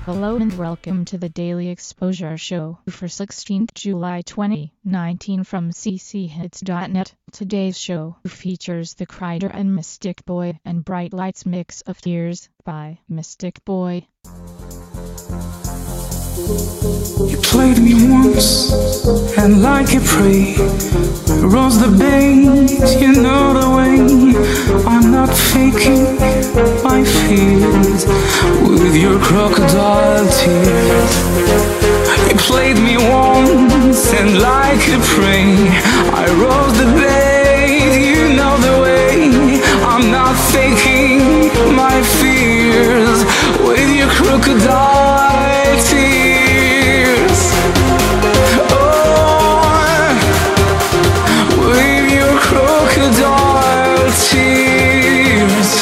Hello and welcome to the Daily Exposure Show for 16th July 2019 from cchits.net. Today's show features The Crider and Mystic Boy and Bright Lights Mix of Tears by Mystic Boy. You played me once, and like a prey, rose the bait, you know the way. I'm not faking my fears with your crocodile tears. You played me once, and like a prey, I rose the bait, you know the way. I'm not faking my fears with your crocodile tears. Crocodile tears.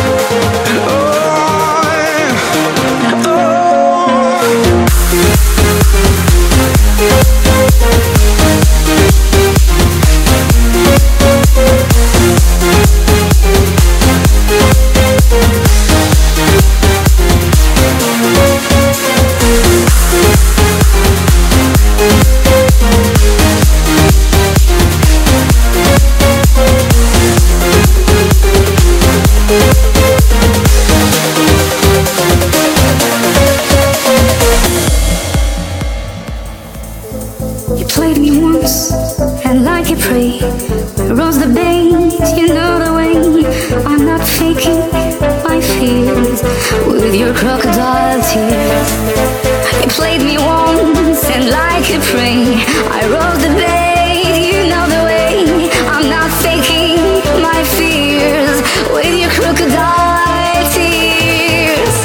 You played me once, and like a prey, rose the bait, you know the way. I'm not faking my fears with your crocodile tears. You played me once, and like a prey, I rose the bait, you know the way. I'm not faking my fears with your crocodile tears.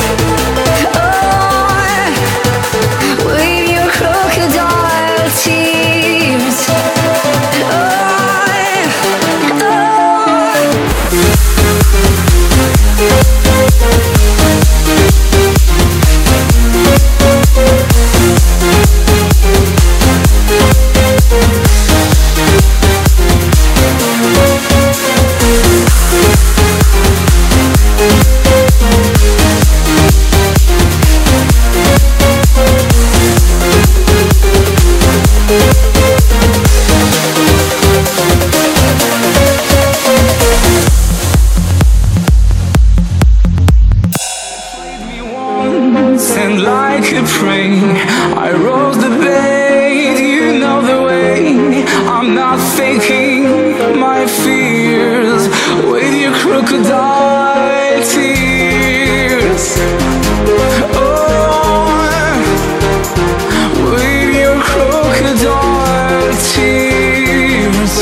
Oh, with your crocodile tears. And like a prey, I rose the bait, you know the way. I'm not faking my fears with your crocodile tears. Oh, with your crocodile tears.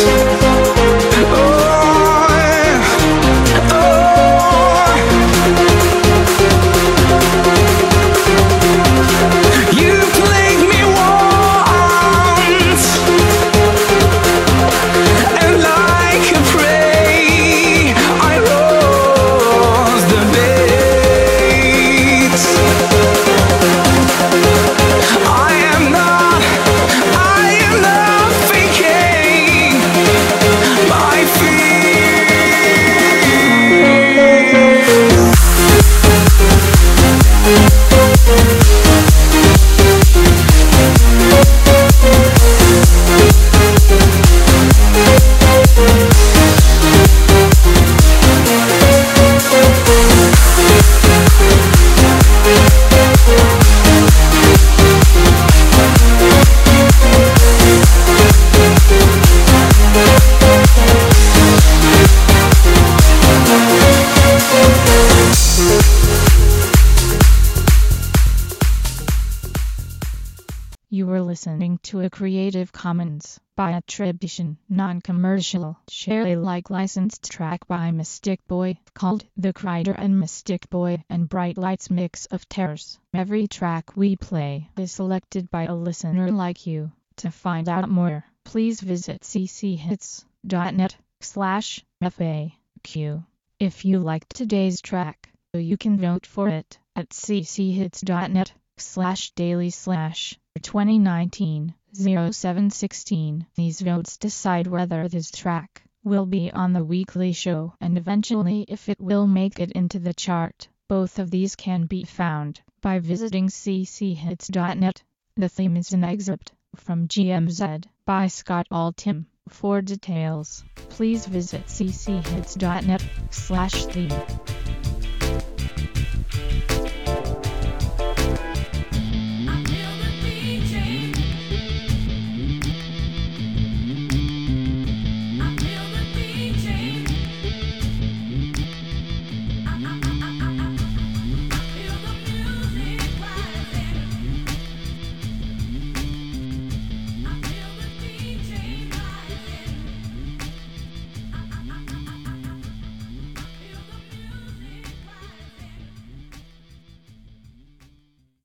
You were listening to a Creative Commons by attribution, non-commercial, share Alike licensed track by Mystic Boy called The Crider and Mystic Boy and Bright Lights Mix of Tears. Every track we play is selected by a listener like you. To find out more, please visit cchits.net/FAQ. If you liked today's track, you can vote for it at cchits.net/daily/2019-0716. These votes decide whether this track will be on the weekly show and eventually if it will make it into the chart. Both of these can be found by visiting cchits.net. The theme is an excerpt from GMZ by Scott Altham. For details, please visit cchits.net/theme.